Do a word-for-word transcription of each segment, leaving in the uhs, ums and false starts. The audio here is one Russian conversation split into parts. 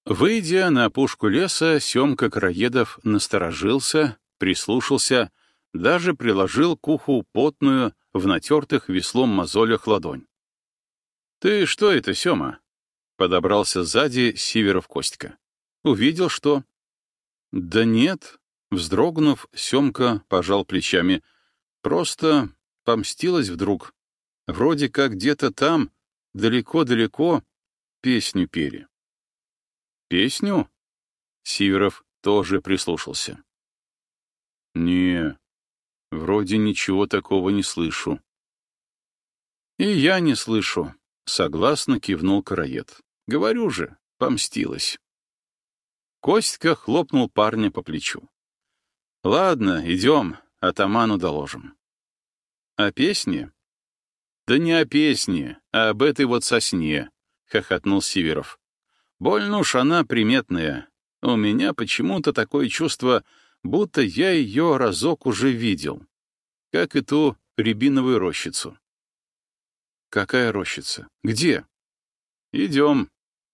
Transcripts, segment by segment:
Выйдя на опушку леса, Семка Короедов насторожился, прислушался, даже приложил к уху потную, в натертых веслом мозолях ладонь. — Ты что это, Сема? — подобрался сзади Сиверов Костька. — Увидел, что? — Да нет, — вздрогнув, Семка пожал плечами. — Просто помстилась вдруг. Вроде как где-то там, далеко-далеко, песню пели. — Песню? Сиверов тоже прислушался. — Не, вроде ничего такого не слышу. — И я не слышу, — согласно кивнул Короед. — Говорю же, помстилась. Костька хлопнул парня по плечу. — Ладно, идем, атаману доложим. — О песне? — Да не о песне, а об этой вот сосне, — хохотнул Сиверов. — Больно уж она приметная. У меня почему-то такое чувство, будто я ее разок уже видел. Как и ту рябиновую рощицу. — Какая рощица? Где? — Идем.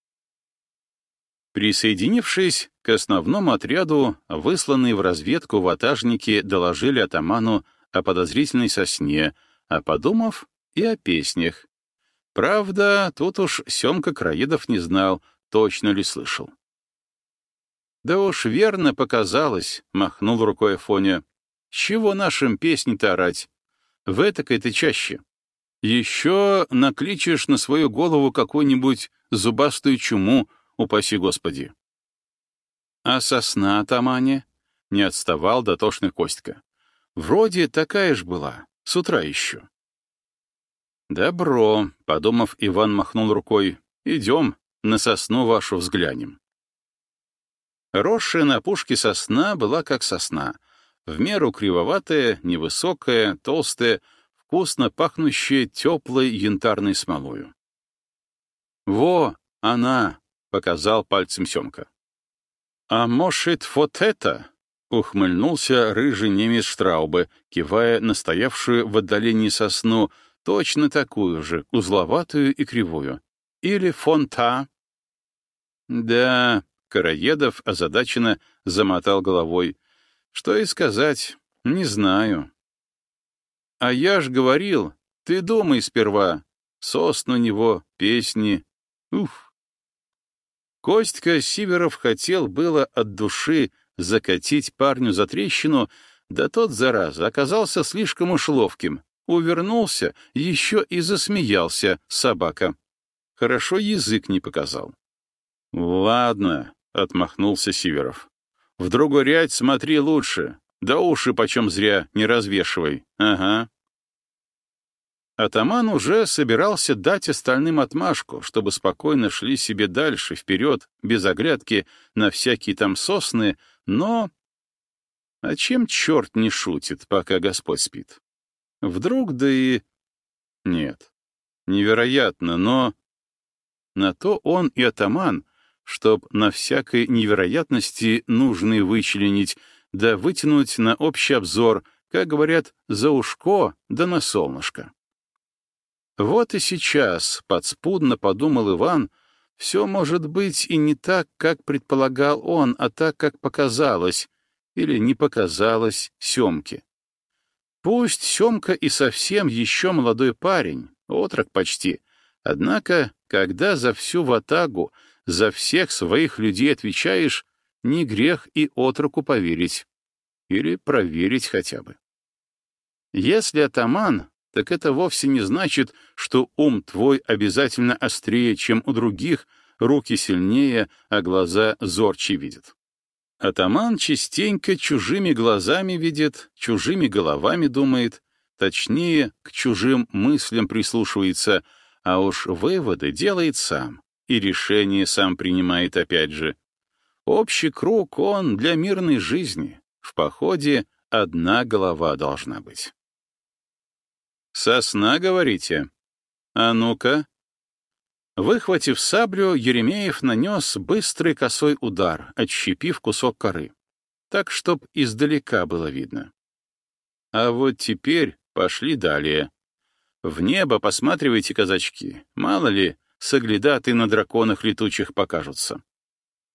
Присоединившись к основному отряду, высланные в разведку ватажники доложили атаману о подозрительной сосне, а подумав, и о песнях. Правда, тут уж Семка Короедов не знал, точно ли слышал. «Да уж верно показалось», — махнул рукой Афоня. «Чего нашим песни-то орать? В этакой-то чаще. Еще накличешь на свою голову какую-нибудь зубастую чуму, упаси Господи». «А сосна, атамане?» — не отставал дотошный Костька. «Вроде такая ж была, с утра еще». «Добро», — подумав, Иван махнул рукой. «Идем, на сосну вашу взглянем». Росшая на опушке сосна была как сосна, в меру кривоватая, невысокая, толстая, вкусно пахнущая теплой янтарной смолою. «Во, она!» — показал пальцем Семка. «А может, вот это?» — ухмыльнулся рыжий немец Штраубе, кивая на стоявшую в отдалении сосну, точно такую же, узловатую и кривую. Или фонта. Да, Короедов озадаченно замотал головой. Что и сказать, не знаю. А я ж говорил, ты думай сперва. Сосны у него, песни. Уф. Костька Сиверов хотел было от души закатить парню за трещину, да тот, зараза, оказался слишком уж ловким. Увернулся, еще и засмеялся, собака. Хорошо язык не показал. — Ладно, — отмахнулся Сиверов. — В другой ряд смотри лучше, да уши почем зря не развешивай. Ага. Атаман уже собирался дать остальным отмашку, чтобы спокойно шли себе дальше, вперед, без оглядки, на всякие там сосны, но... А чем черт не шутит, пока Господь спит? Вдруг, да и... Нет, невероятно, но... На то он и атаман, чтоб на всякой невероятности нужные вычленить, да вытянуть на общий обзор, как говорят, за ушко да на солнышко. Вот и сейчас, подспудно подумал Иван, все может быть и не так, как предполагал он, а так, как показалось, или не показалось Семке. Пусть Семка и совсем еще молодой парень, отрок почти, однако, когда за всю ватагу, за всех своих людей отвечаешь, не грех и отроку поверить. Или проверить хотя бы. Если атаман, так это вовсе не значит, что ум твой обязательно острее, чем у других, руки сильнее, а глаза зорче видят. Атаман частенько чужими глазами видит, чужими головами думает, точнее, к чужим мыслям прислушивается, а уж выводы делает сам, и решение сам принимает опять же. Общий круг он для мирной жизни. В походе одна голова должна быть. «Сосна, говорите? А ну-ка». Выхватив саблю, Еремеев нанес быстрый косой удар, отщепив кусок коры, так, чтоб издалека было видно. А вот теперь пошли далее. В небо посматривайте, казачки, мало ли, соглядаты на драконах летучих покажутся.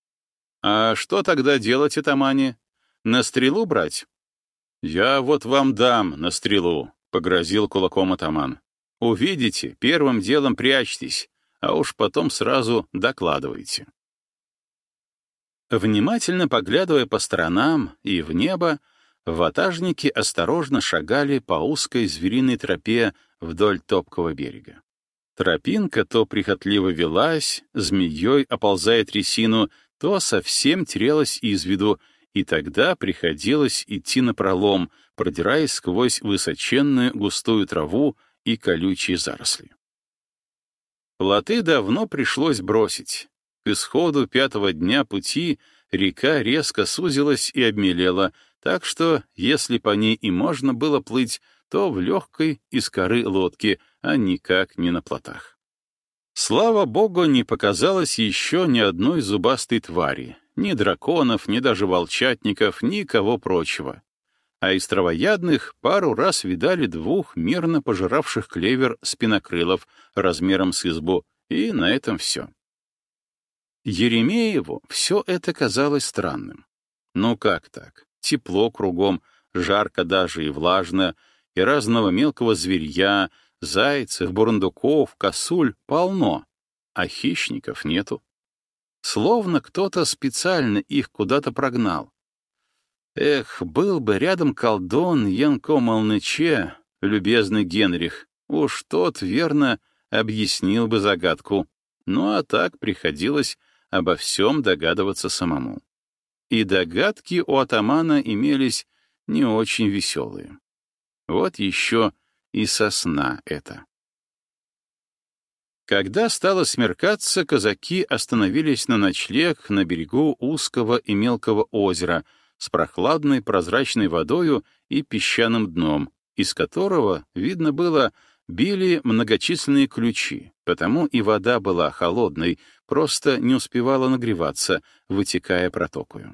А что тогда делать, атамане? На стрелу брать? Я вот вам дам на стрелу, — погрозил кулаком атаман. Увидите, первым делом прячьтесь, а уж потом сразу докладывайте. Внимательно поглядывая по сторонам и в небо, ватажники осторожно шагали по узкой звериной тропе вдоль топкого берега. Тропинка то прихотливо велась, змеей оползая трясину, то совсем терялась из виду, и тогда приходилось идти напролом, продираясь сквозь высоченную густую траву и колючие заросли. Плоты давно пришлось бросить. К исходу пятого дня пути река резко сузилась и обмелела, так что, если по ней и можно было плыть, то в легкой из коры лодки, а никак не на плотах. Слава богу, не показалось еще ни одной зубастой твари, ни драконов, ни даже волчатников, никого прочего. А из травоядных пару раз видали двух мирно пожиравших клевер спинокрылов размером с избу, и на этом все. Еремееву все это казалось странным. Ну как так? Тепло кругом, жарко даже и влажно, и разного мелкого зверья, зайцев, бурундуков, косуль полно, а хищников нету. Словно кто-то специально их куда-то прогнал. Эх, был бы рядом колдун Янко Молныче, любезный Генрих, уж тот, верно, объяснил бы загадку. Ну а так приходилось обо всем догадываться самому. И догадки у атамана имелись не очень веселые. Вот еще и со сна это. Когда стало смеркаться, казаки остановились на ночлег на берегу узкого и мелкого озера с прохладной прозрачной водою и песчаным дном, из которого, видно было, били многочисленные ключи, потому и вода была холодной, просто не успевала нагреваться, вытекая протокою.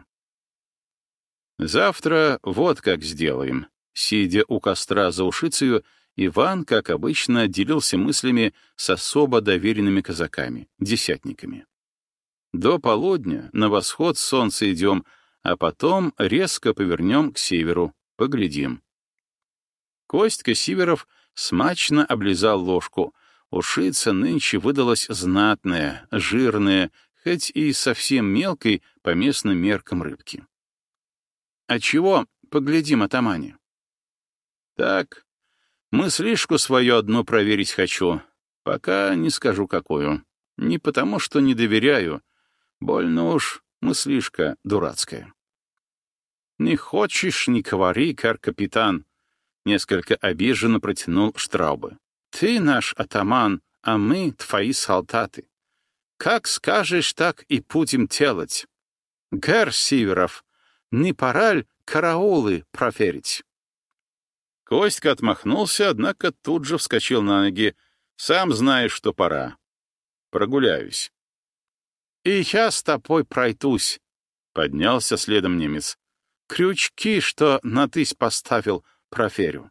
«Завтра вот как сделаем», — сидя у костра за ушицею, Иван, как обычно, делился мыслями с особо доверенными казаками, десятниками. До полудня на восход солнца идем, а потом резко повернем к северу, поглядим. Костька Сиверов смачно облизал ложку. Ушица нынче выдалась знатная, жирная, хоть и совсем мелкой по местным меркам рыбки. — А чего поглядим, атамане? — Так, мыслишку свою одну проверить хочу. Пока не скажу, какую. Не потому, что не доверяю. Больно уж мыслишка дурацкая. — Не хочешь, не говори, кар-капитан. Несколько обиженно протянул Штраубе. Ты наш атаман, а мы твои солдаты. Как скажешь, так и будем делать. Гэр Сиверов, не пора ли караулы проверить? Костька отмахнулся, однако тут же вскочил на ноги. Сам знаешь, что пора. Прогуляюсь. И я с тобой пройдусь, — поднялся следом немец. Крючки, что на тысь поставил, проверю.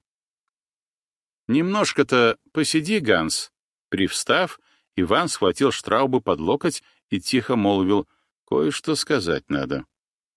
Немножко-то посиди, Ганс. Привстав, Иван схватил Штрауба под локоть и тихо молвил: кое-что сказать надо.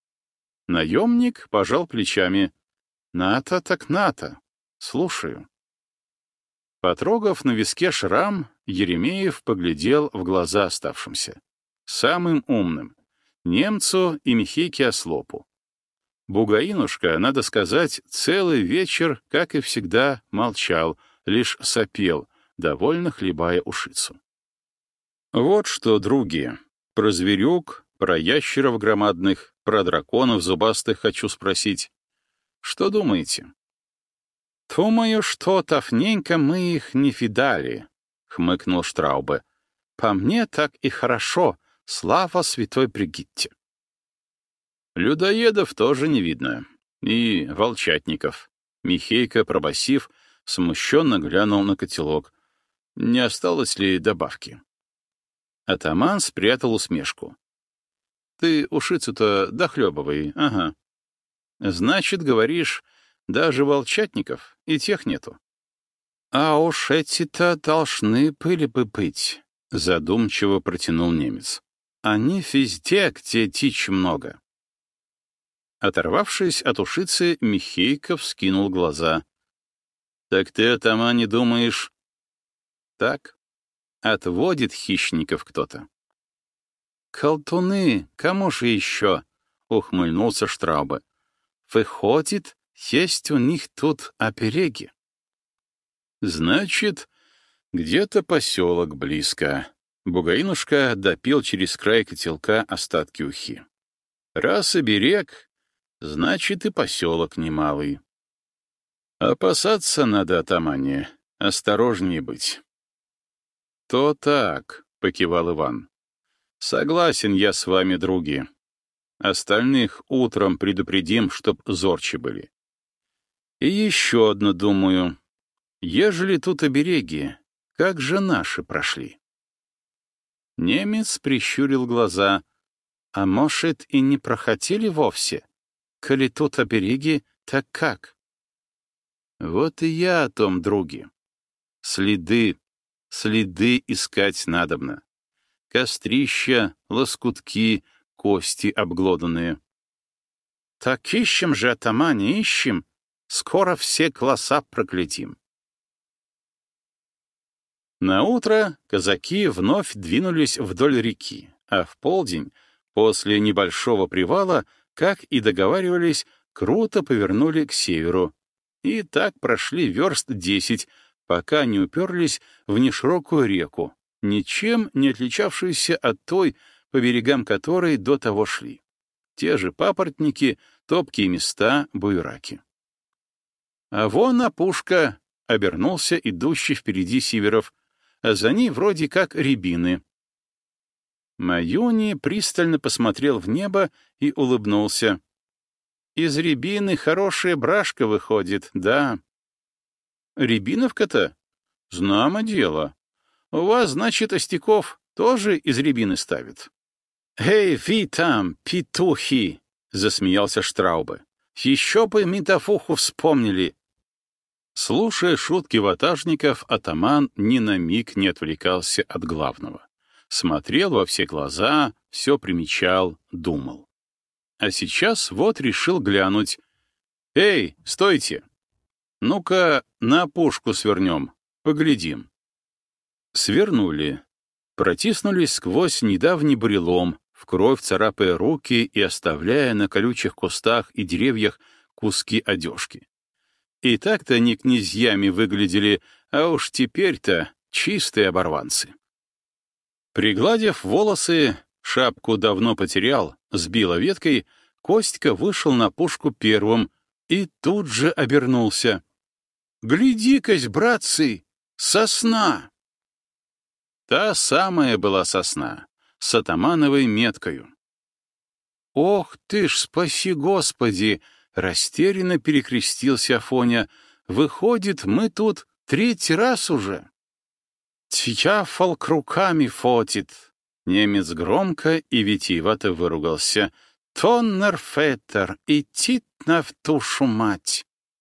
Наемник пожал плечами. «Ната так ната. Слушаю». Потрогав на виске шрам, Еремеев поглядел в глаза оставшимся. Самым умным — немцу и Михейке Ослопу. Бугаинушка, надо сказать, целый вечер, как и всегда, молчал, лишь сопел, довольно хлебая ушицу. Вот что, други, про зверюк, про ящеров громадных, про драконов зубастых хочу спросить. Что думаете? «Думаю, что давненько мы их не видали», — хмыкнул Штраубе. «По мне так и хорошо, слава святой Бригитте». Людоедов тоже не видно. И волчатников. Михейка, пробасив, смущенно глянул на котелок. Не осталось ли добавки? Атаман спрятал усмешку. Ты ушицу-то дохлебывай, ага. Значит, говоришь, даже волчатников и тех нету. А уж эти-то должны были бы быть, задумчиво протянул немец. они везде, где дичь много. Оторвавшись от ушицы, Михейко вскинул глаза. — Так ты, атаман, не думаешь? — Так. Отводит хищников кто-то. — Колтуны, кому же еще? — ухмыльнулся Штраубе. — Выходит, есть у них тут обереги. — Значит, где-то поселок близко. Бугаинушка допил через край котелка остатки ухи. Раз оберег, значит и поселок немалый. Опасаться надо, атамане, осторожнее быть. — То так, — покивал Иван. — Согласен я с вами, други. Остальных утром предупредим, чтоб зорче были. И еще одно думаю. Ежели тут обереги, как же наши прошли? Немец прищурил глаза. А может, и не проходили вовсе? Коли тут обереги, так как? Вот и я о том, други. Следы, следы искать надобно. Кострища, лоскутки, кости обглоданные. Так ищем же, атамане, ищем. Скоро все класса проглядим. Наутро казаки вновь двинулись вдоль реки, а в полдень, после небольшого привала, как и договаривались, круто повернули к северу. И так прошли верст десять, пока не уперлись в неширокую реку, ничем не отличавшуюся от той, по берегам которой до того шли. Те же папоротники, топкие места, буераки. А вон опушка, — обернулся идущий впереди Сиверов, а за ней вроде как рябины. Маюни пристально посмотрел в небо и улыбнулся. Из рябины хорошая брашка выходит, да. Рябиновка-то? Знамо дело. У вас, значит, Остяков тоже из рябины ставит. «Эй, вы там, петухи!» — засмеялся Штраубе. «Еще бы метафуху вспомнили!» Слушая шутки ватажников, атаман ни на миг не отвлекался от главного. Смотрел во все глаза, все примечал, думал. А сейчас вот решил глянуть. «Эй, стойте! Ну-ка на опушку свернем, поглядим». Свернули. Протиснулись сквозь недавний бурелом, в кровь царапая руки и оставляя на колючих кустах и деревьях куски одежки. И так-то они князьями выглядели, а уж теперь-то чистые оборванцы. Пригладив волосы, шапку давно потерял, сбила веткой, Костька вышел на пушку первым и тут же обернулся. «Гляди-кась, братцы, сосна!» Та самая была сосна, с атамановой меткою. «Ох ты ж, спаси Господи!» — растерянно перекрестился Афоня. «Выходит, мы тут третий раз уже». «Тьяфалк руками фотит!» Немец громко и витиевато выругался. «Тоннер-феттер, идти на в тушу мать!»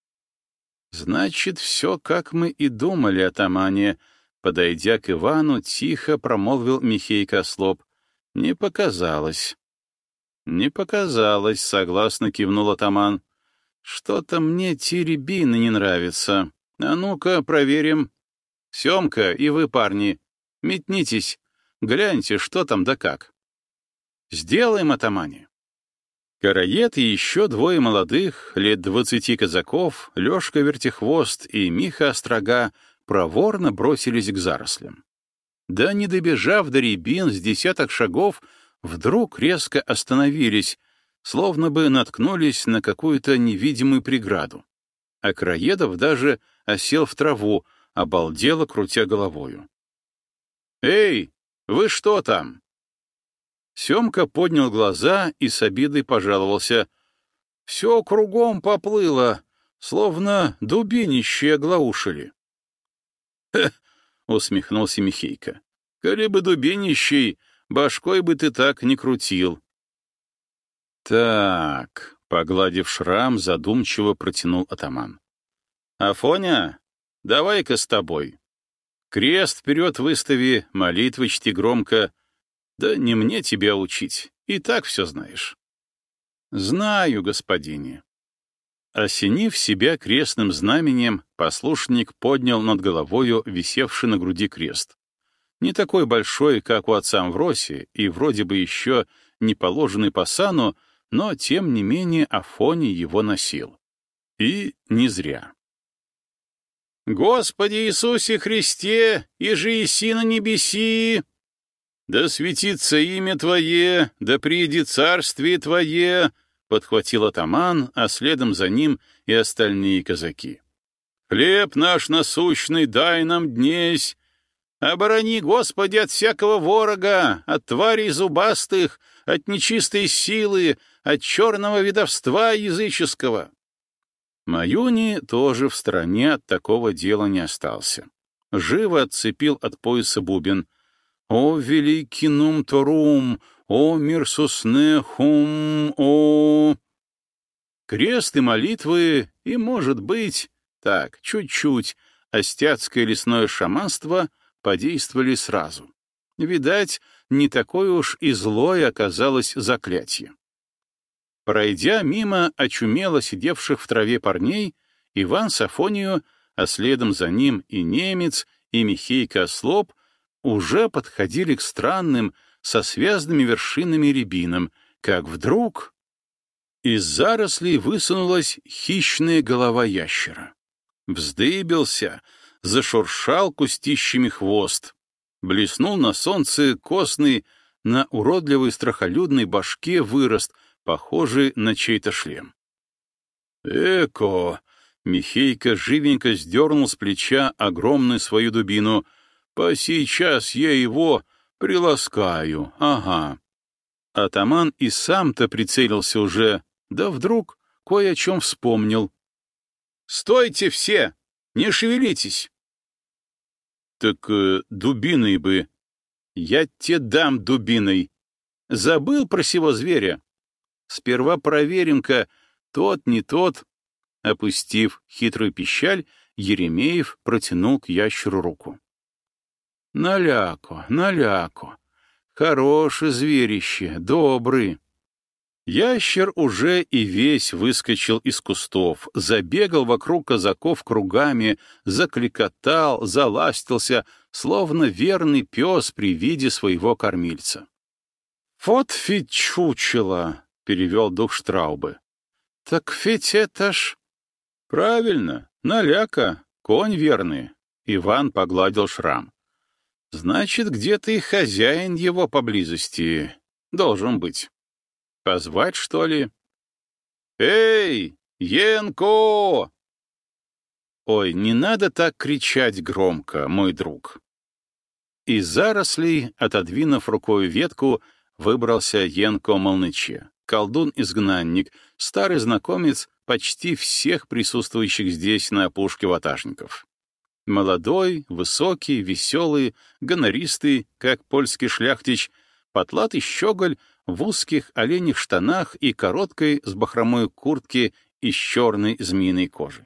«Значит, все, как мы и думали, атамане», — подойдя к Ивану, тихо промолвил Михейко ослоп. «Не показалось». «Не показалось», — согласно кивнул атаман. «Что-то мне те рябины не нравятся. А ну-ка, проверим. Семка и вы, парни, метнитесь, гляньте, что там да как». «Сделаем, атамане». Караед и еще двое молодых, лет двадцати казаков, Лешка Вертихвост и Миха Острога, проворно бросились к зарослям. Да не добежав до рябин с десяток шагов, вдруг резко остановились, словно бы наткнулись на какую-то невидимую преграду. А Краедов даже осел в траву, обалдело, крутя головою. «Эй, вы что там?» Семка поднял глаза и с обидой пожаловался. «Все кругом поплыло, словно дубинище оглаушили». «Хе!» — усмехнулся Михейко. «Коли бы дубинищей, башкой бы ты так не крутил». «Так», — погладив шрам, задумчиво протянул атаман. «Афоня, давай-ка с тобой. Крест вперед выстави, молитвы чти громко. Да не мне тебя учить, и так все знаешь. Знаю, господине. Осенив себя крестным знаменем, послушник поднял над головою висевший на груди крест. Не такой большой, как у отца Амвросия, и вроде бы еще не положенный по сану, но, тем не менее, Афоний его носил. И не зря. «Господи Иисусе Христе, иже еси на небеси! Да светится имя Твое, да приидет царствие Твое!» — подхватил атаман, а следом за ним и остальные казаки. «Хлеб наш насущный дай нам днесь! Оборони, Господи, от всякого ворога, от тварей зубастых, от нечистой силы, от черного ведовства языческого!» Маюни тоже в стороне от такого дела не остался. Живо отцепил от пояса бубен. «О, великий нум-торум! О, мирсуснехум! О...» Крест и молитвы, и, может быть, так, чуть-чуть, остяцкое лесное шаманство подействовали сразу. Видать, не такое уж и злое оказалось заклятие. Пройдя мимо очумело сидевших в траве парней, Иван с Афонию, а следом за ним и немец, и Михейка Ослоп уже подходили к странным, со связанными вершинами рябинам, как вдруг из зарослей высунулась хищная голова ящера. Вздыбился, зашуршал кустищами хвост, блеснул на солнце костный, на уродливой страхолюдной башке вырост, похожий на чей-то шлем. «Эко!» — Михейка живенько сдернул с плеча огромную свою дубину. «Посейчас я его приласкаю, ага». Атаман и сам-то прицелился уже, да вдруг кое о чем вспомнил. «Стойте все! Не шевелитесь!» «Так э, дубиной бы!» «Я те дам дубиной! Забыл про сего зверя! Сперва проверим-ка, тот не тот». Опустив хитрую пищаль, Еремеев протянул к ящеру руку. «Наляко, наляко! Хороший зверище, добрый!» Ящер уже и весь выскочил из кустов, забегал вокруг казаков кругами, закликотал, заластился, словно верный пес при виде своего кормильца. «Вот ведь чучело!» — перевел дух Штраубы. «Так ведь это ж...» «Правильно, наляка, конь верный!» — Иван погладил шрам. «Значит, где-то и хозяин его поблизости должен быть. Позвать, что ли?» «Эй, Янко!» «Ой, не надо так кричать громко, мой друг». Из зарослей, отодвинув рукой ветку, выбрался Янко Молныче, колдун-изгнанник, старый знакомец почти всех присутствующих здесь на опушке ватажников. Молодой, высокий, веселый, гонористый, как польский шляхтич, потлатый щеголь в узких оленьих штанах и короткой с бахромой куртке из черной змеиной кожи.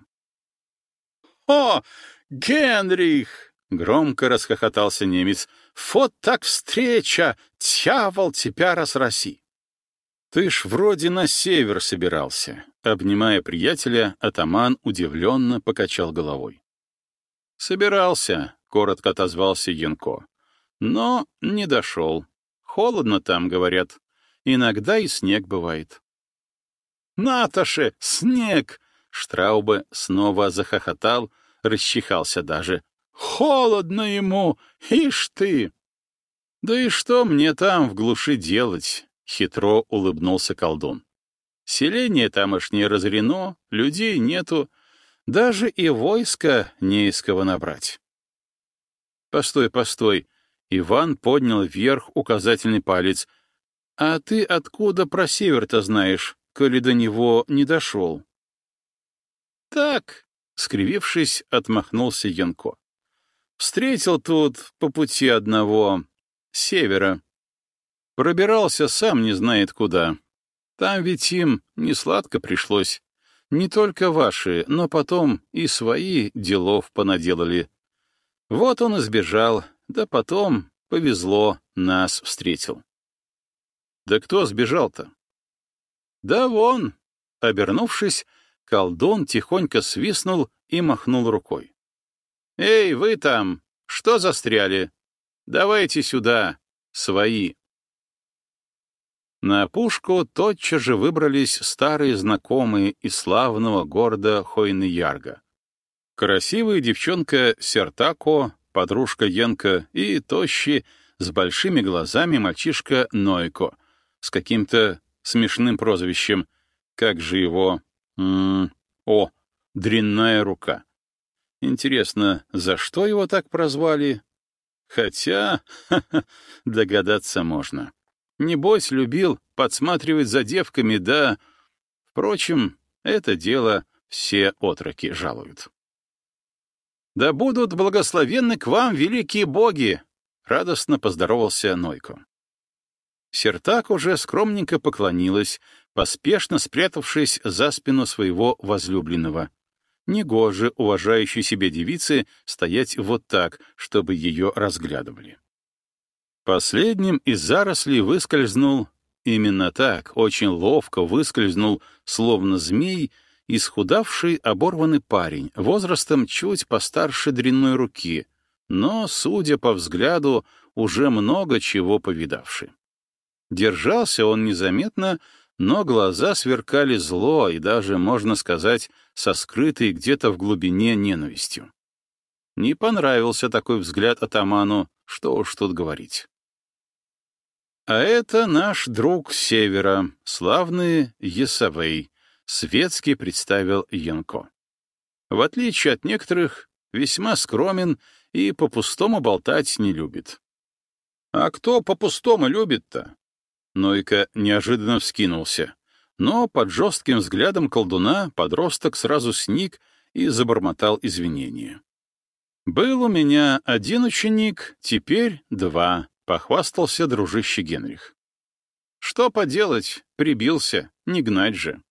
«О, Генрих!» — громко расхохотался немец. «Вот так встреча! Дьявол тебя разрази!» «Ты ж вроде на север собирался», — обнимая приятеля, атаман удивленно покачал головой. «Собирался», — коротко отозвался Янко. «Но не дошел. Холодно там, говорят. Иногда и снег бывает». «Наташе, снег!» — Штраубе снова захохотал, расчихался даже. «Холодно ему! Ишь ты!» «Да и что мне там в глуши делать?» — хитро улыбнулся колдун. «Селение тамошнее разорено, людей нету, даже и войска не из кого набрать». «Постой, постой!» — Иван поднял вверх указательный палец. «А ты откуда про север-то знаешь, коли до него не дошел?» «Так», — скривившись, отмахнулся Янко. «Встретил тут по пути одного с севера. Пробирался сам не знает куда. Там ведь им несладко пришлось. Не только ваши, но потом и свои делов понаделали. Вот он и сбежал, да потом Повезло, нас встретил. Да кто сбежал-то? Да вон, обернувшись, колдун тихонько свистнул и махнул рукой. Эй, вы там, что застряли? Давайте сюда, свои. На опушку тотчас же выбрались старые знакомые из славного города Хойны-Ярга. Красивая девчонка Сертако, подружка Янка и тощий, с большими глазами мальчишка Нойко, с каким-то смешным прозвищем. Как же его... М -м, о, дрянная рука. Интересно, за что его так прозвали? Хотя, ха-ха, догадаться можно. Небось, любил подсматривать за девками, да... Впрочем, это дело все отроки жалуют. «Да будут благословенны к вам великие боги!» — радостно поздоровался Нойко. Сертак уже скромненько поклонилась, поспешно спрятавшись за спину своего возлюбленного. Негоже уважающей себе девице стоять вот так, чтобы ее разглядывали. Последним из зарослей выскользнул, именно так, очень ловко выскользнул, словно змей, исхудавший оборванный парень, возрастом чуть постарше дрянной руки, но, судя по взгляду, уже много чего повидавший. Держался он незаметно, но глаза сверкали зло и даже, можно сказать, со скрытой где-то в глубине ненавистью. Не понравился такой взгляд атаману, что уж тут говорить. А это наш друг с севера, славный Есавей, светски представил Янко. В отличие от некоторых, весьма скромен и по-пустому болтать не любит. А кто по-пустому любит-то? Нойко неожиданно вскинулся, но под жестким взглядом колдуна подросток сразу сник и забормотал извинения. «Был у меня один ученик, теперь два», — похвастался дружище Генрих. «Что поделать, прибился, не гнать же».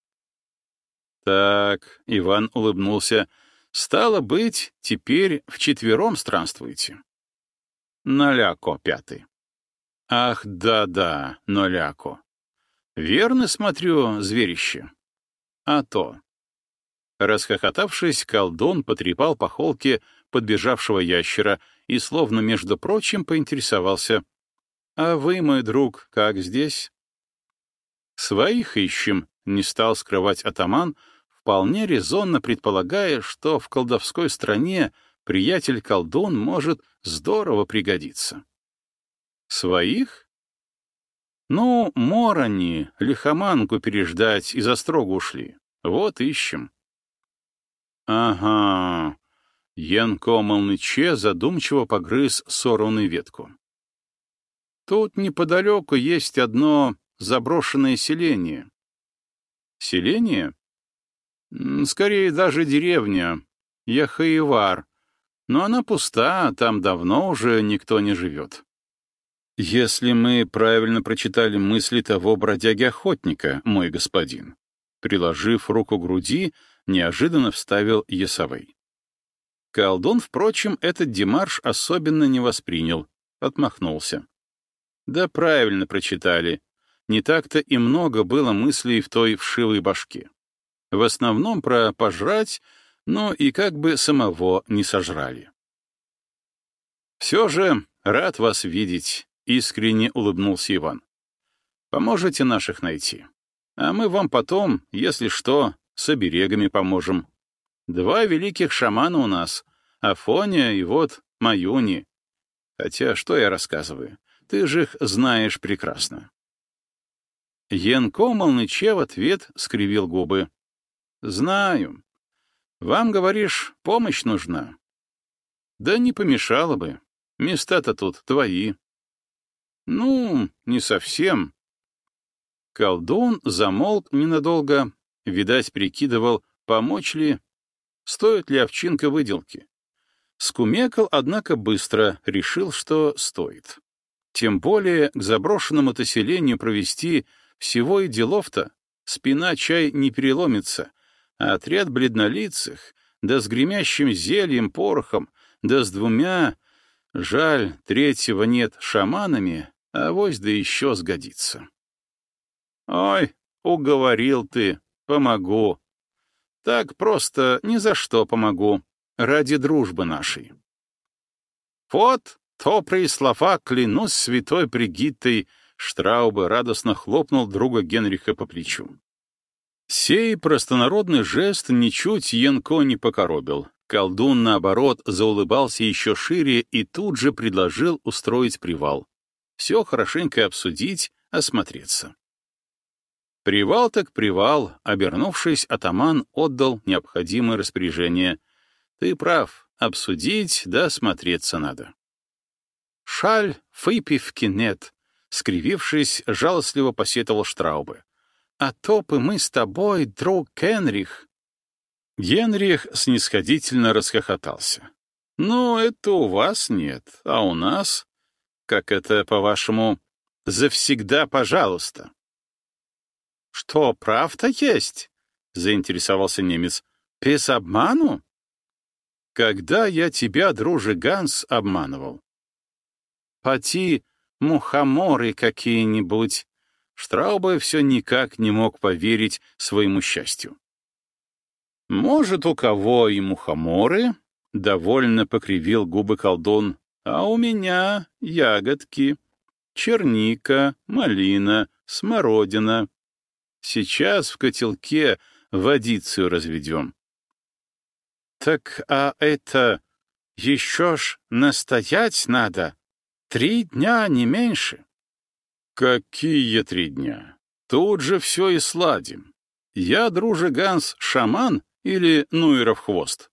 «Так», — Иван улыбнулся, — «стало быть, теперь вчетвером странствуете». Наляко пятый. «Ах, да-да, Ноляко. Верно смотрю, зверище. А то». Расхохотавшись, колдун потрепал по холке подбежавшего ящера и, словно между прочим, поинтересовался. «А вы, мой друг, как здесь?» «Своих ищем», — не стал скрывать атаман, вполне резонно предполагая, что в колдовской стране приятель-колдун может здорово пригодиться. «Своих?» «Ну, морони, лихоманку переждать и за строго ушли. Вот ищем». «Ага». Янко Молныче задумчиво погрыз сорванную ветку. «Тут неподалеку есть одно заброшенное селение». «Селение?» «Скорее даже деревня. Яхаевар. Но она пуста, там давно уже никто не живет». «Если мы правильно прочитали мысли того бродяги-охотника, мой господин», приложив руку к груди, неожиданно вставил Есавей. Колдун, впрочем, этот демарш особенно не воспринял, отмахнулся. «Да правильно прочитали. Не так-то и много было мыслей в той вшивой башке. В основном про пожрать, но и как бы самого не сожрали». «Все же рад вас видеть», — искренне улыбнулся Иван. «Поможете наших найти, а мы вам потом, если что, с оберегами поможем. Два великих шамана у нас, Афоня и вот Маюни. Хотя что я рассказываю, ты же их знаешь прекрасно». Янко Молныче в ответ скривил губы. «Знаю. Вам, говоришь, помощь нужна?» «Да не помешало бы. Места-то тут твои». «Ну, не совсем». Колдун замолк ненадолго, видать, прикидывал, помочь ли, стоит ли овчинка выделки. Скумекал, однако, быстро, решил, что стоит. Тем более к заброшенному-то селению провести всего и делов-то, спина чай не переломится, а отряд бледнолицых, да с гремящим зельем, порохом, да с двумя, Жаль, третьего нет шаманами, а авось да еще сгодится. Ой, уговорил ты, помогу. Так просто ни за что помогу, ради дружбы нашей. Вот добрые слова, клянусь святой Бригиттой, Штраубе радостно хлопнул друга Генриха по плечу. Сей простонародный жест ничуть Янко не покоробил. Колдун, наоборот, заулыбался еще шире и тут же предложил устроить привал. Все хорошенько обсудить, осмотреться. Привал так привал, обернувшись, атаман отдал необходимое распоряжение. Ты прав, обсудить да осмотреться надо. Шаль, выпивки нет, скривившись, жалостливо посетовал Штраубе. А то бы мы с тобой, друг Генрих. Генрих снисходительно расхохотался. Ну, это у вас нет, а у нас, как это, по-вашему, завсегда пожалуйста. Что, правда есть? Заинтересовался немец. Без обману? Когда я тебя, друже Ганс, обманывал? Поти мухоморы какие-нибудь. Штраубе все никак не мог поверить своему счастью. Может, у кого и мухоморы? Довольно покривил губы колдун. А у меня ягодки. Черника, малина, смородина. Сейчас в котелке водицу разведем. Так, а это еще ж настоять надо. Три дня, не меньше. Какие три дня? Тут же все и сладим. Я, друже Ганс, шаман или Нуеров хвост?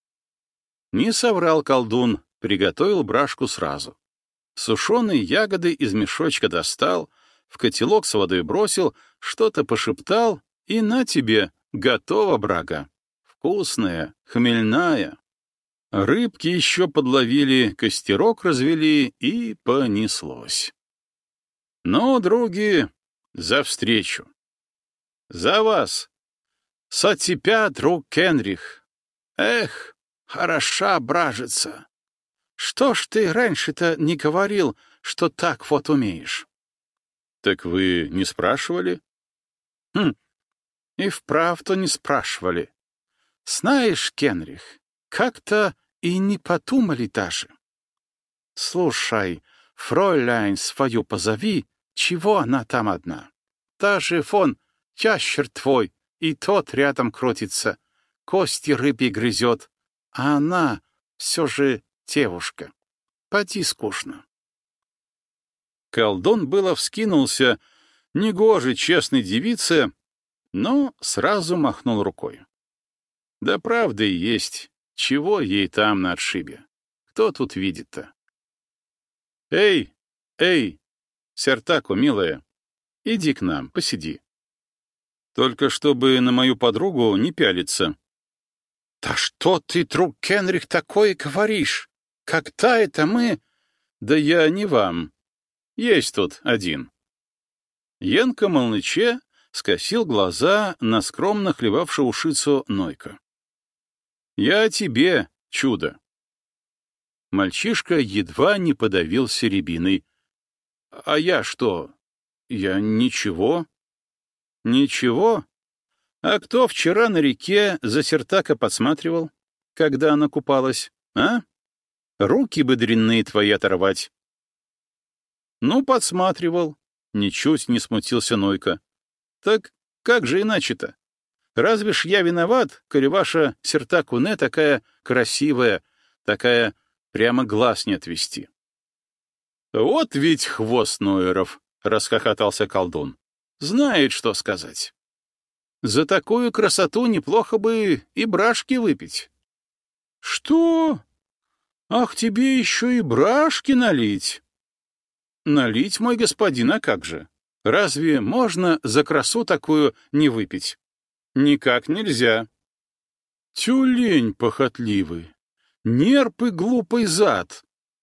Не соврал колдун, приготовил брашку сразу. Сушеные ягоды из мешочка достал, в котелок с водой бросил, что-то пошептал, и на тебе, готова брага. Вкусная, хмельная. Рыбки еще подловили, костерок развели, и понеслось. Ну, други, за встречу. За вас. Со тебя, друг Генрих. Эх, хороша бражица. Что ж ты раньше-то не говорил, что так вот умеешь? Так вы не спрашивали? Хм, и вправду не спрашивали. Знаешь, Генрих, как-то и не подумали даже. Слушай, фройляйн свою позови, чего она там одна? Даже фон, ящер твой, и тот рядом крутится, кости рыбьи грызет, а она все же девушка. Поди скучно. Колдун было вскинулся, негоже честной девице, но сразу махнул рукой. Да правда и есть, чего ей там на отшибе? Кто тут видит-то? Эй, эй, Сертако, милая, иди к нам, посиди. Только чтобы на мою подругу не пялиться. Да что ты, друг Генрих, такое говоришь? Когда это мы? Да я не вам. Есть тут один. Янко молча скосил глаза на скромно хлебавшую ушицу Нойка. Я тебе, чудо. Мальчишка едва не подавился рябиной. А я что? Я ничего. Ничего? А кто вчера на реке за Сертако подсматривал, когда она купалась, а? Руки бы дрянные твои оторвать. Ну, подсматривал. Ничуть не смутился Нойка. Так как же иначе-то? Разве ж я виноват, коли ваша Сертако-не такая красивая, такая прямо глаз не отвести? Вот ведь хвост Нойеров, — расхохотался колдун. Знает, что сказать. За такую красоту неплохо бы и брашки выпить. Что? Ах, тебе еще и брашки налить? Налить, мой господин, а как же? Разве можно за красу такую не выпить? Никак нельзя. Тюлень похотливый, нерп и глупый зад.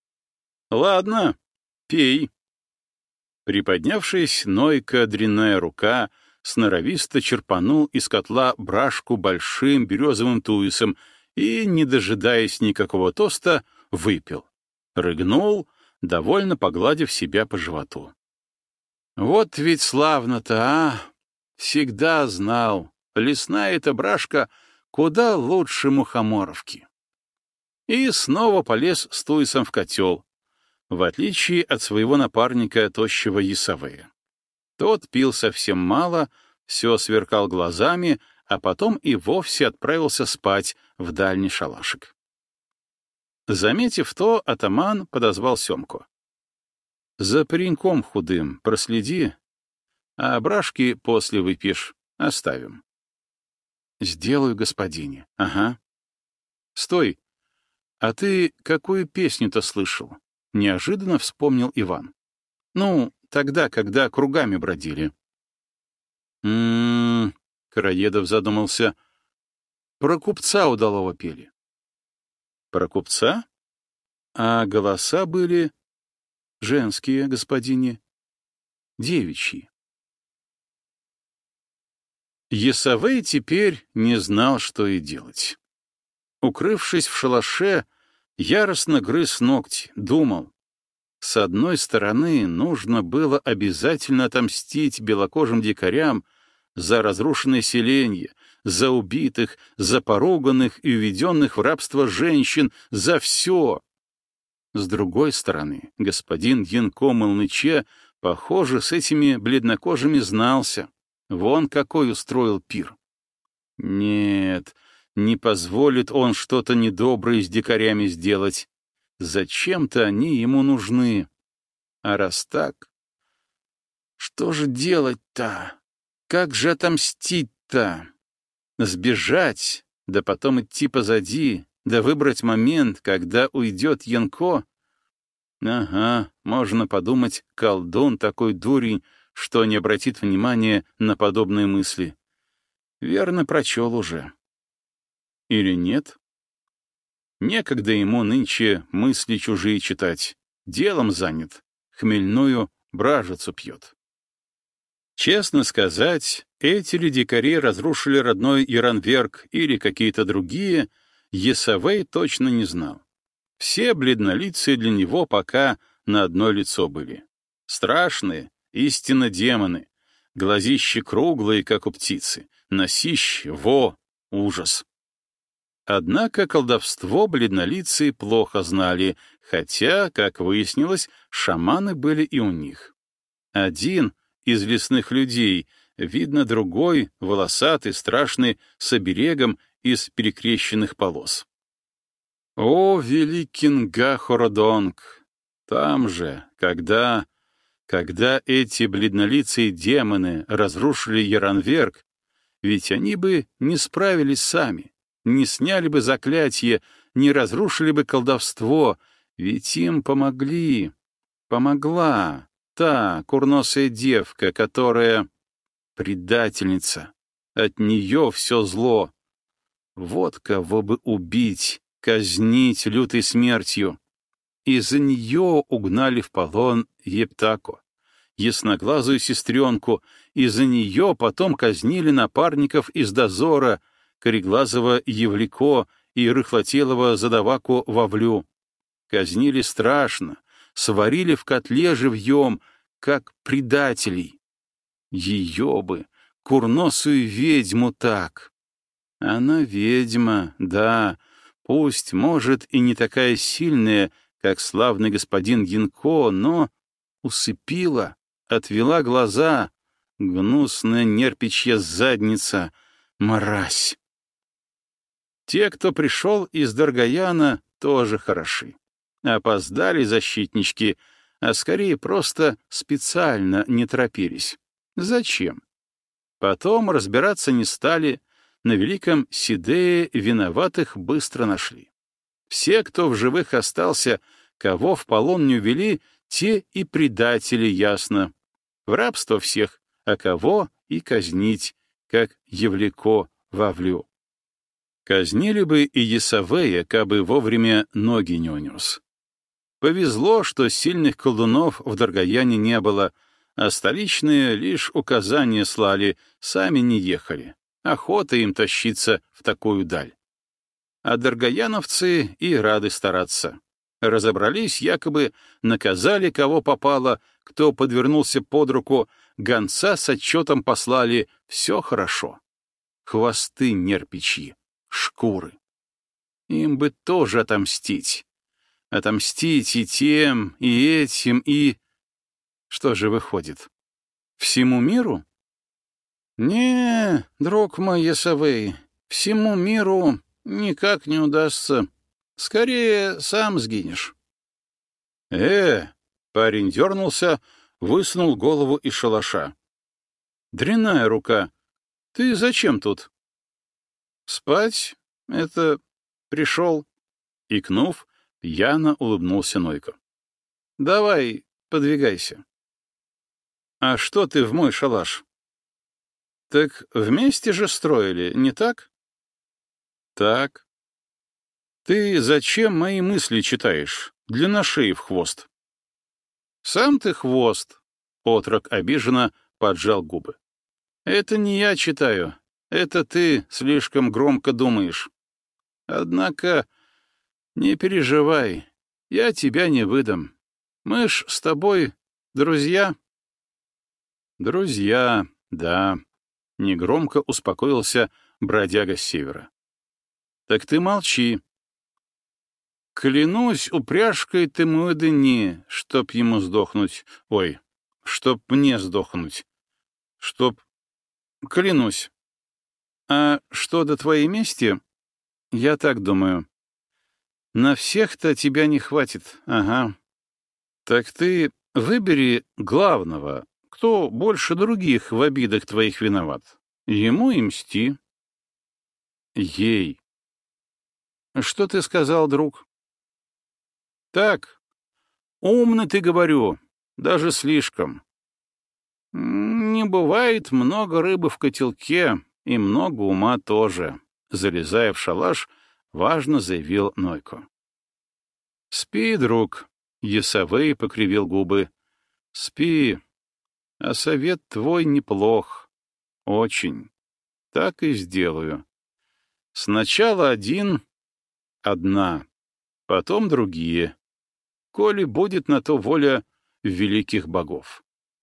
Ладно, пей. Приподнявшись, Нойка, дрянная рука, сноровисто черпанул из котла брашку большим березовым туисом и, не дожидаясь никакого тоста, выпил. Рыгнул, довольно погладив себя по животу. Вот ведь славно-то, а! Всегда знал, лесная эта брашка куда лучше мухоморовки. И снова полез с туесом в котел, в отличие от своего напарника, тощего Ясавея. Тот пил совсем мало, все сверкал глазами, а потом и вовсе отправился спать в дальний шалашик. Заметив то, атаман подозвал Семку. — За пареньком худым проследи, а брашки после выпьешь, оставим. — Сделаю, господине. — Ага. — Стой. А ты какую песню-то слышал? — неожиданно вспомнил Иван. — Ну, тогда, когда кругами бродили. М-м-м, Караедов задумался. Про купца удалого пели. Про купца? А голоса были женские, господине, девичьи. Ясавей теперь не знал, что и делать. Укрывшись в шалаше, яростно грыз ногти, думал. С одной стороны, нужно было обязательно отомстить белокожим дикарям за разрушенные селенья, за убитых, за поруганных и уведенных в рабство женщин, за все. С другой стороны, господин Янко Молныче, похоже, с этими бледнокожими знался. Вон какой устроил пир. Нет, не позволит он что-то недоброе с дикарями сделать. Зачем-то они ему нужны. А раз так, что же делать-то? Как же отомстить-то? Сбежать, да потом идти позади, да выбрать момент, когда уйдет Янко? Ага, можно подумать, колдун такой дурень, что не обратит внимания на подобные мысли. Верно прочел уже. Или нет? Некогда ему нынче мысли чужие читать. Делом занят, хмельную бражицу пьет. Честно сказать, эти ли дикари разрушили родной Яранверк или какие-то другие, Ясавей точно не знал. Все бледнолицые для него пока на одно лицо были. Страшные, истинно демоны, глазищи круглые, как у птицы, носищи, во, ужас. Однако колдовство бледнолицые плохо знали, хотя, как выяснилось, шаманы были и у них. Один из лесных людей, видно другой, волосатый, страшный, с оберегом из перекрещенных полос. О, великий Нга-Хородонг! Там же, когда... Когда эти бледнолицые демоны разрушили Яранверк, ведь они бы не справились сами, не сняли бы заклятие, не разрушили бы колдовство, ведь им помогли, помогла та курносая девка, которая предательница. От нее все зло. Вот кого бы убить, казнить лютой смертью. Из-за нее угнали в полон Ептако, ясноглазую сестренку, из-за нее потом казнили напарников из дозора, кореглазого Евлико и рыхлотелого задаваку Вавлю. Казнили страшно, сварили в котле живьем, как предателей. Ее бы, курносую ведьму так. Она ведьма, да, пусть, может, и не такая сильная, как славный господин Янко, но усыпила, отвела глаза, гнусная нерпичья задница, мразь. Те, кто пришел из Даргаяна, тоже хороши. Опоздали защитнички, а скорее просто специально не торопились. Зачем? Потом разбираться не стали, на великом Сидее виноватых быстро нашли. Все, кто в живых остался, кого в полон не увели, те и предатели, ясно. В рабство всех, а кого и казнить, как Евлико Вавлю. Казнили бы и Ясавея, кабы вовремя ноги не унес. Повезло, что сильных колдунов в Даргаяне не было, а столичные лишь указания слали, сами не ехали. Охота им тащиться в такую даль. А даргаяновцы и рады стараться. Разобрались, якобы наказали, кого попало, кто подвернулся под руку, гонца с отчетом послали, все хорошо. Хвосты нерпичьи, шкуры. Им бы тоже отомстить. Отомстить и тем, и этим, и... Что же выходит? Всему миру? Не, друг мой Ясавей, всему миру никак не удастся. Скорее, сам сгинешь. Э, парень дернулся, высунул голову из шалаша. Дрянная рука. Ты зачем тут? Спать? Это пришел. Икнув, пьяно улыбнулся Нойко. Давай, подвигайся. А что ты в мой шалаш? Так вместе же строили, не так? Так. Ты зачем мои мысли читаешь? Длина шеи в хвост. Сам ты хвост. Отрок обиженно поджал губы. Это не я читаю. Это ты слишком громко думаешь. Однако не переживай. Я тебя не выдам. Мы ж с тобой друзья. Друзья, да. Негромко успокоился бродяга с севера. Так ты молчи. Клянусь упряжкой ты Тымуэдыни, чтоб ему сдохнуть. Ой, чтоб мне сдохнуть. Чтоб... Клянусь. А что до твоей мести? Я так думаю. На всех-то тебя не хватит, ага. Так ты выбери главного, кто больше других в обидах твоих виноват. Ему и мсти. Ей. Что ты сказал, друг? Так, умный ты, говорю, даже слишком. Не бывает много рыбы в котелке, и много ума тоже, залезая в шалаш, важно заявил Нойко. Спи, друг, Ясавей покривил губы. Спи, а совет твой неплох. Очень. Так и сделаю. Сначала один, одна, потом другие. Коли будет на то воля великих богов.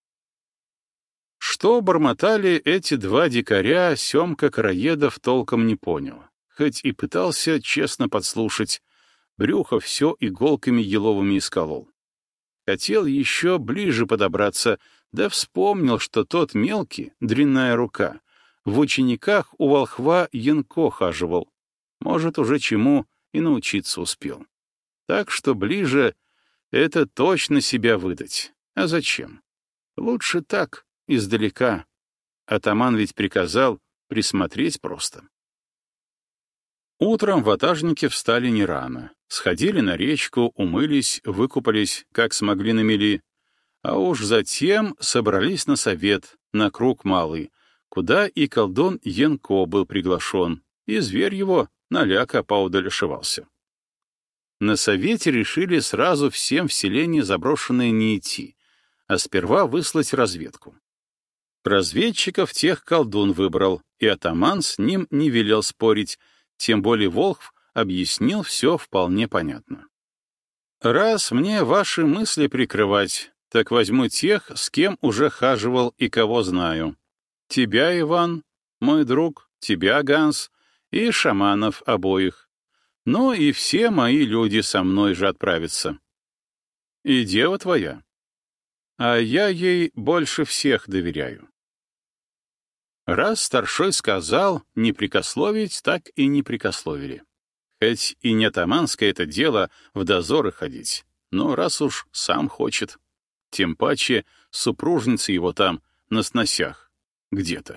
Что бормотали эти два дикаря, Семка Короедов толком не понял, хоть и пытался честно подслушать, брюхо все иголками еловыми исколол. Хотел еще ближе подобраться, да вспомнил, что тот мелкий, дрянная рука, в учениках у волхва Янко хаживал, может, уже чему и научиться успел. Так что ближе — это точно себя выдать. А зачем? Лучше так, издалека. Атаман ведь приказал присмотреть просто. Утром ватажники встали не рано. Сходили на речку, умылись, выкупались, как смогли на мели. А уж затем собрались на совет, на круг малый, куда и колдун Янко был приглашен, и зверь его наляка поудаль ошивался. На совете решили сразу всем в селение заброшенное не идти, а сперва выслать разведку. Разведчиков тех колдун выбрал, и атаман с ним не велел спорить, тем более Волхв объяснил все вполне понятно. «Раз мне ваши мысли прикрывать, так возьму тех, с кем уже хаживал и кого знаю. Тебя, Иван, мой друг, тебя, Ганс, и шаманов обоих. Ну и все мои люди со мной же отправятся. И дева твоя. А я ей больше всех доверяю». Раз старшой сказал не прикословить, так и не прикословили. Хоть и не атаманское это дело в дозоры ходить, но раз уж сам хочет, тем паче супружница его там на сносях где-то.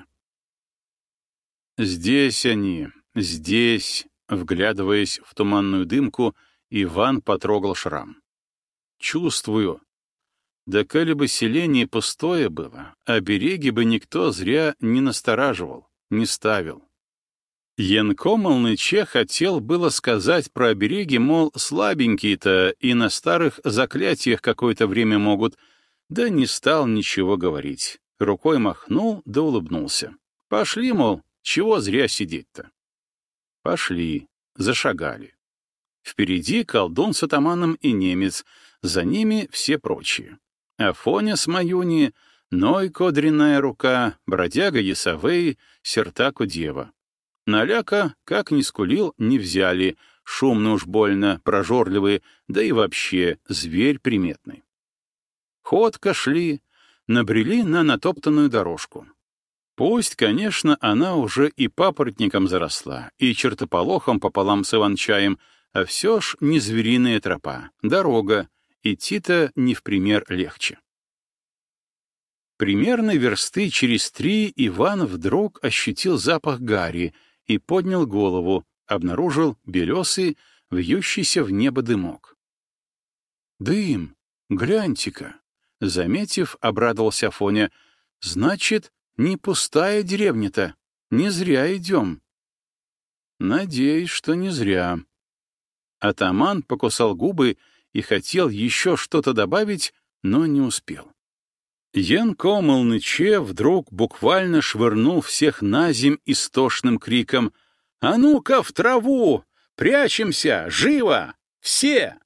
Здесь они, здесь, вглядываясь в туманную дымку, Иван потрогал шрам. Чувствую. Да коли бы селение пустое было, а береги бы никто зря не настораживал, не ставил. Янко Молныче хотел было сказать про обереги, мол, слабенькие-то и на старых заклятиях какое-то время могут, да не стал ничего говорить. Рукой махнул да улыбнулся. Пошли, мол, чего зря сидеть-то. Пошли, зашагали. Впереди колдун с атаманом и немец, за ними все прочие. Афоня с Маюни, Нойко дрянная рука, бродяга Ясавей, Сертаку дева. Наляка, как ни скулил, не взяли, шумно уж больно, прожорливый, да и вообще зверь приметный. Ходко шли, набрели на натоптанную дорожку. Пусть, конечно, она уже и папоротником заросла, и чертополохом пополам с иван-чаем, а все ж не звериная тропа, дорога, идти-то не в пример легче. Примерно версты через три Иван вдруг ощутил запах гари и поднял голову, обнаружил белесый, вьющийся в небо дымок. «Дым! Гляньте-ка!» — заметив, обрадовался Афоня. «Значит, не пустая деревня-то, не зря идем». «Надеюсь, что не зря». Атаман покусал губы и хотел еще что-то добавить, но не успел. Янко Молныче вдруг буквально швырнул всех наземь истошным криком: «А ну-ка в траву! Прячемся! Живо! Все!»